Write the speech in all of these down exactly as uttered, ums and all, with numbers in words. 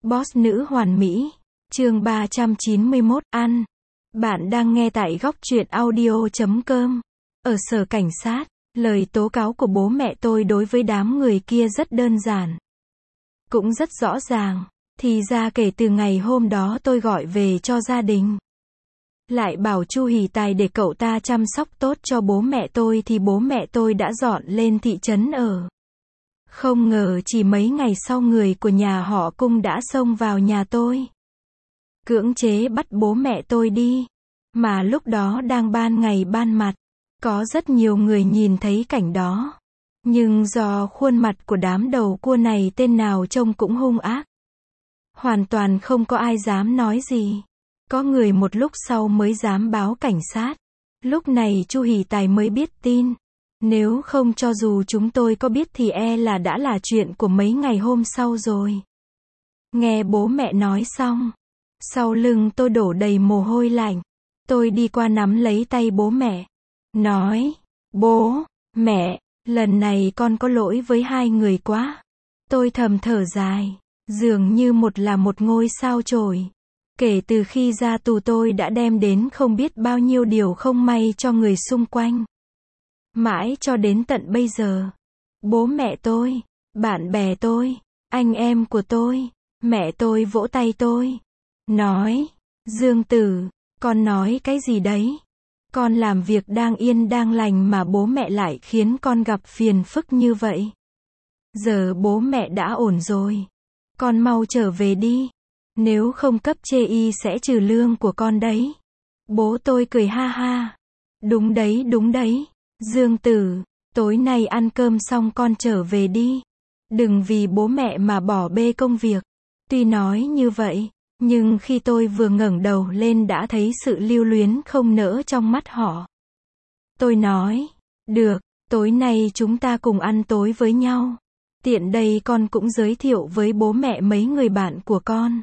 Boss nữ hoàn mỹ. Chương ba trăm chín mươi mốt, ăn. Bạn đang nghe tại góc truyện audio chấm com. Ở sở cảnh sát, lời tố cáo của bố mẹ tôi đối với đám người kia rất đơn giản. Cũng rất rõ ràng. Thì ra kể từ ngày hôm đó tôi gọi về cho gia đình. Lại bảo Chu Hỷ Tài để cậu ta chăm sóc tốt cho bố mẹ tôi thì bố mẹ tôi đã dọn lên thị trấn ở. Không ngờ chỉ mấy ngày sau người của nhà họ Cung đã xông vào nhà tôi. Cưỡng chế bắt bố mẹ tôi đi. Mà lúc đó đang ban ngày ban mặt. Có rất nhiều người nhìn thấy cảnh đó. Nhưng do khuôn mặt của đám đầu cua này tên nào trông cũng hung ác. Hoàn toàn không có ai dám nói gì. Có người một lúc sau mới dám báo cảnh sát. Lúc này Chu Hỷ Tài mới biết tin. Nếu không cho dù chúng tôi có biết thì e là đã là chuyện của mấy ngày hôm sau rồi. Nghe bố mẹ nói xong. Sau lưng tôi đổ đầy mồ hôi lạnh. Tôi đi qua nắm lấy tay bố mẹ. Nói, bố, mẹ, lần này con có lỗi với hai người quá. Tôi thầm thở dài. Dường như một là một ngôi sao chổi. Kể từ khi ra tù tôi đã đem đến không biết bao nhiêu điều không may cho người xung quanh. Mãi cho đến tận bây giờ. Bố mẹ tôi, bạn bè tôi, anh em của tôi, mẹ tôi vỗ tay tôi. Nói, Dương Tử, con nói cái gì đấy? Con làm việc đang yên đang lành mà bố mẹ lại khiến con gặp phiền phức như vậy. Giờ bố mẹ đã ổn rồi. Con mau trở về đi. Nếu không cấp chê y sẽ trừ lương của con đấy. Bố tôi cười ha ha. Đúng đấy đúng đấy. Dương Tử, tối nay ăn cơm xong con trở về đi. Đừng vì bố mẹ mà bỏ bê công việc. Tuy nói như vậy, nhưng khi tôi vừa ngẩng đầu lên đã thấy sự lưu luyến không nỡ trong mắt họ. Tôi nói, được, tối nay chúng ta cùng ăn tối với nhau. Tiện đây con cũng giới thiệu với bố mẹ mấy người bạn của con.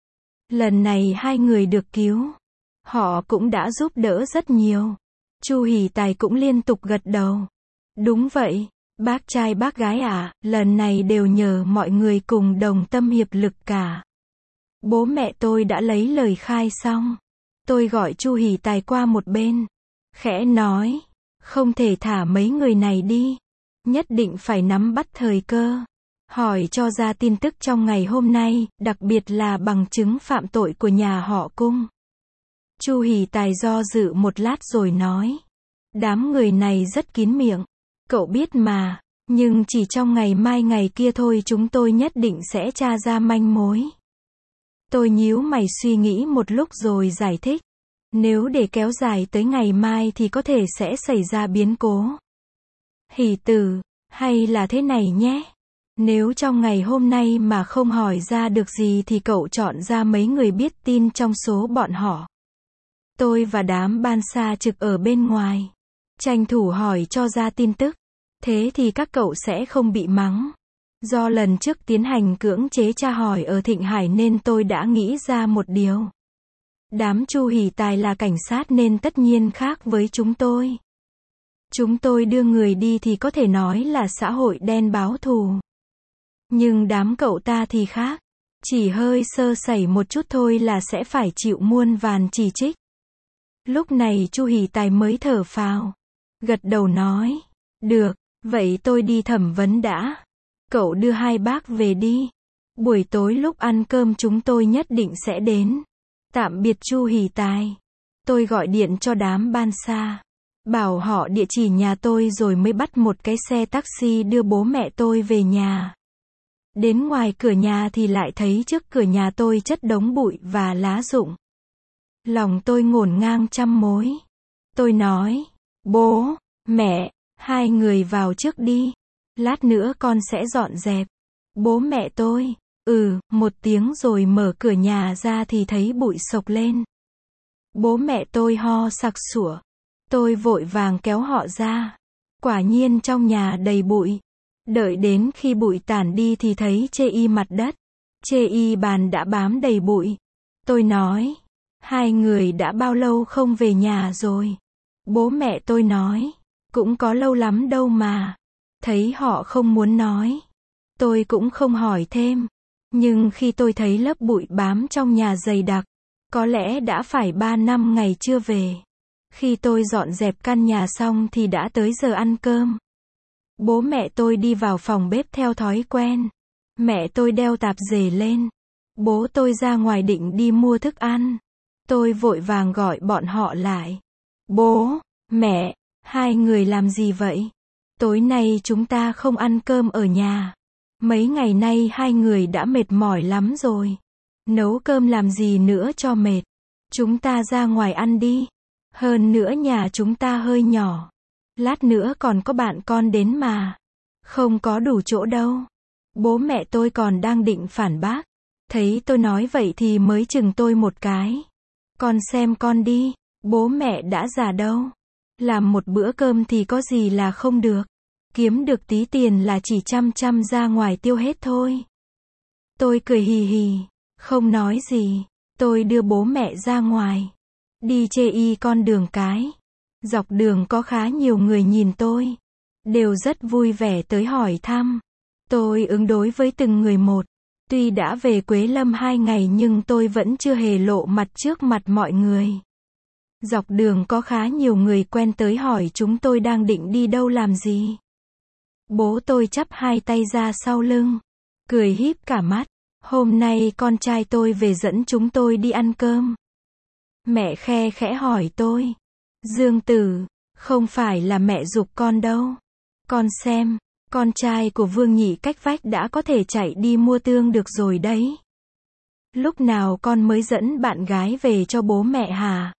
Lần này hai người được cứu. Họ cũng đã giúp đỡ rất nhiều. Chu Hỷ Tài cũng liên tục gật đầu. Đúng vậy, bác trai bác gái à, lần này đều nhờ mọi người cùng đồng tâm hiệp lực cả. Bố mẹ tôi đã lấy lời khai xong. Tôi gọi Chu Hỷ Tài qua một bên. Khẽ nói, không thể thả mấy người này đi. Nhất định phải nắm bắt thời cơ. Hỏi cho ra tin tức trong ngày hôm nay, đặc biệt là bằng chứng phạm tội của nhà họ Cung. Chu Hỷ Tài do dự một lát rồi nói. Đám người này rất kín miệng. Cậu biết mà. Nhưng chỉ trong ngày mai ngày kia thôi chúng tôi nhất định sẽ tra ra manh mối. Tôi nhíu mày suy nghĩ một lúc rồi giải thích. Nếu để kéo dài tới ngày mai thì có thể sẽ xảy ra biến cố. Hỷ Tử, hay là thế này nhé. Nếu trong ngày hôm nay mà không hỏi ra được gì thì cậu chọn ra mấy người biết tin trong số bọn họ. Tôi và đám ban xa trực ở bên ngoài. Tranh thủ hỏi cho ra tin tức. Thế thì các cậu sẽ không bị mắng. Do lần trước tiến hành cưỡng chế tra hỏi ở Thịnh Hải nên tôi đã nghĩ ra một điều. Đám Chu Hỷ Tài là cảnh sát nên tất nhiên khác với chúng tôi. Chúng tôi đưa người đi thì có thể nói là xã hội đen báo thù. Nhưng đám cậu ta thì khác. Chỉ hơi sơ sẩy một chút thôi là sẽ phải chịu muôn vàn chỉ trích. Lúc này Chu Hỷ Tài mới thở phào. Gật đầu nói. Được, vậy tôi đi thẩm vấn đã. Cậu đưa hai bác về đi. Buổi tối lúc ăn cơm chúng tôi nhất định sẽ đến. Tạm biệt Chu Hỷ Tài. Tôi gọi điện cho đám ban xa. Bảo họ địa chỉ nhà tôi rồi mới bắt một cái xe taxi đưa bố mẹ tôi về nhà. Đến ngoài cửa nhà thì lại thấy trước cửa nhà tôi chất đống bụi và lá rụng. Lòng tôi ngổn ngang trăm mối. Tôi nói, bố, mẹ, hai người vào trước đi. Lát nữa con sẽ dọn dẹp. Bố mẹ tôi, ừ, một tiếng rồi mở cửa nhà ra thì thấy bụi sộc lên. Bố mẹ tôi ho sặc sủa. Tôi vội vàng kéo họ ra. Quả nhiên trong nhà đầy bụi. Đợi đến khi bụi tản đi thì thấy chê y mặt đất. Chê y bàn đã bám đầy bụi. Tôi nói, hai người đã bao lâu không về nhà rồi? Bố mẹ tôi nói, cũng có lâu lắm đâu mà. Thấy họ không muốn nói. Tôi cũng không hỏi thêm. Nhưng khi tôi thấy lớp bụi bám trong nhà dày đặc, có lẽ đã phải ba năm ngày chưa về. Khi tôi dọn dẹp căn nhà xong thì đã tới giờ ăn cơm. Bố mẹ tôi đi vào phòng bếp theo thói quen. Mẹ tôi đeo tạp dề lên. Bố tôi ra ngoài định đi mua thức ăn. Tôi vội vàng gọi bọn họ lại. Bố, mẹ, hai người làm gì vậy? Tối nay chúng ta không ăn cơm ở nhà. Mấy ngày nay hai người đã mệt mỏi lắm rồi. Nấu cơm làm gì nữa cho mệt. Chúng ta ra ngoài ăn đi. Hơn nữa nhà chúng ta hơi nhỏ. Lát nữa còn có bạn con đến mà. Không có đủ chỗ đâu. Bố mẹ tôi còn đang định phản bác. Thấy tôi nói vậy thì mới chừng tôi một cái. Con xem con đi. Bố mẹ đã già đâu. Làm một bữa cơm thì có gì là không được. Kiếm được tí tiền là chỉ chăm chăm ra ngoài tiêu hết thôi. Tôi cười hì hì. Không nói gì. Tôi đưa bố mẹ ra ngoài. Đi chê y con đường cái. Dọc đường có khá nhiều người nhìn tôi. Đều rất vui vẻ tới hỏi thăm. Tôi ứng đối với từng người một. Tuy đã về Quế Lâm hai ngày nhưng tôi vẫn chưa hề lộ mặt trước mặt mọi người. Dọc đường có khá nhiều người quen tới hỏi chúng tôi đang định đi đâu làm gì. Bố tôi chắp hai tay ra sau lưng. Cười híp cả mắt. Hôm nay con trai tôi về dẫn chúng tôi đi ăn cơm. Mẹ khe khẽ hỏi tôi. Dương Tử, không phải là mẹ giục con đâu. Con xem, con trai của Vương Nhị cách vách đã có thể chạy đi mua tương được rồi đấy. Lúc nào con mới dẫn bạn gái về cho bố mẹ hả?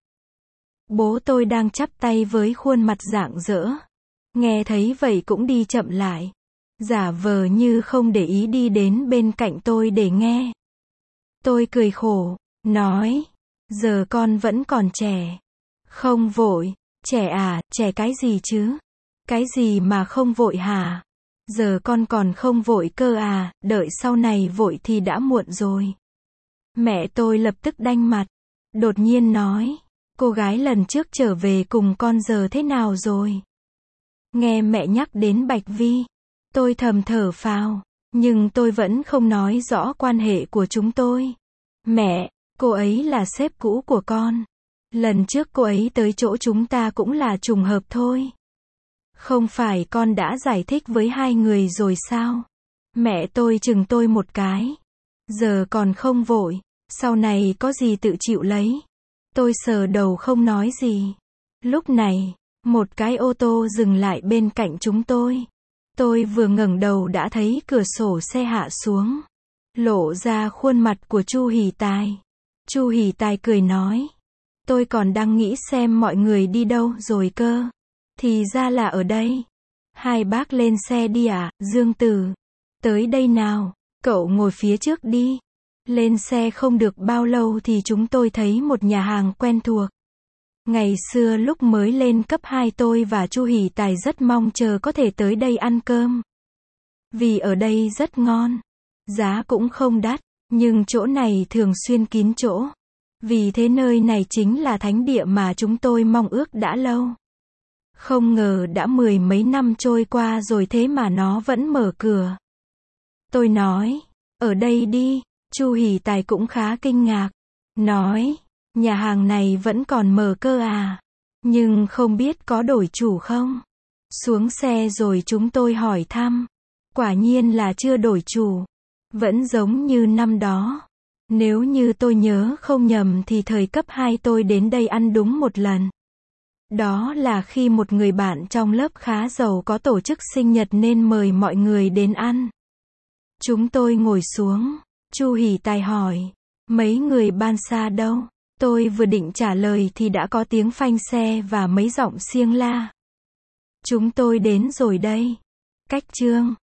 Bố tôi đang chắp tay với khuôn mặt rạng rỡ. Nghe thấy vậy cũng đi chậm lại. Giả vờ như không để ý đi đến bên cạnh tôi để nghe. Tôi cười khổ, nói. Giờ con vẫn còn trẻ. Không vội. Trẻ à, trẻ cái gì chứ? Cái gì mà không vội hả? Giờ con còn không vội cơ à, đợi sau này vội thì đã muộn rồi. Mẹ tôi lập tức đanh mặt. Đột nhiên nói. Cô gái lần trước trở về cùng con giờ thế nào rồi? Nghe mẹ nhắc đến Bạch Vi. Tôi thầm thở phào. Nhưng tôi vẫn không nói rõ quan hệ của chúng tôi. Mẹ, cô ấy là sếp cũ của con. Lần trước cô ấy tới chỗ chúng ta cũng là trùng hợp thôi. Không phải con đã giải thích với hai người rồi sao? Mẹ tôi chừng tôi một cái. Giờ còn không vội. Sau này có gì tự chịu lấy. Tôi sờ đầu không nói gì. Lúc này, một cái ô tô dừng lại bên cạnh chúng tôi. Tôi vừa ngẩng đầu đã thấy cửa sổ xe hạ xuống. Lộ ra khuôn mặt của Chu Hỷ Tài. Chu Hỷ Tài cười nói. Tôi còn đang nghĩ xem mọi người đi đâu rồi cơ. Thì ra là ở đây. Hai bác lên xe đi à, Dương Tử. Tới đây nào, cậu ngồi phía trước đi. Lên xe không được bao lâu thì chúng tôi thấy một nhà hàng quen thuộc. Ngày xưa lúc mới lên cấp hai tôi và Chu Hỷ Tài rất mong chờ có thể tới đây ăn cơm. Vì ở đây rất ngon. Giá cũng không đắt, nhưng chỗ này thường xuyên kín chỗ. Vì thế nơi này chính là thánh địa mà chúng tôi mong ước đã lâu. Không ngờ đã mười mấy năm trôi qua rồi thế mà nó vẫn mở cửa. Tôi nói, ở đây đi. Chu Hỷ Tài cũng khá kinh ngạc. Nói, nhà hàng này vẫn còn mở cơ à? Nhưng không biết có đổi chủ không? Xuống xe rồi chúng tôi hỏi thăm. Quả nhiên là chưa đổi chủ. Vẫn giống như năm đó. Nếu như tôi nhớ không nhầm thì thời cấp hai tôi đến đây ăn đúng một lần. Đó là khi một người bạn trong lớp khá giàu có tổ chức sinh nhật nên mời mọi người đến ăn. Chúng tôi ngồi xuống. Chu Hỷ Tài hỏi. Mấy người ban xa đâu? Tôi vừa định trả lời thì đã có tiếng phanh xe và mấy giọng xiêng la. Chúng tôi đến rồi đây. Cách Trương.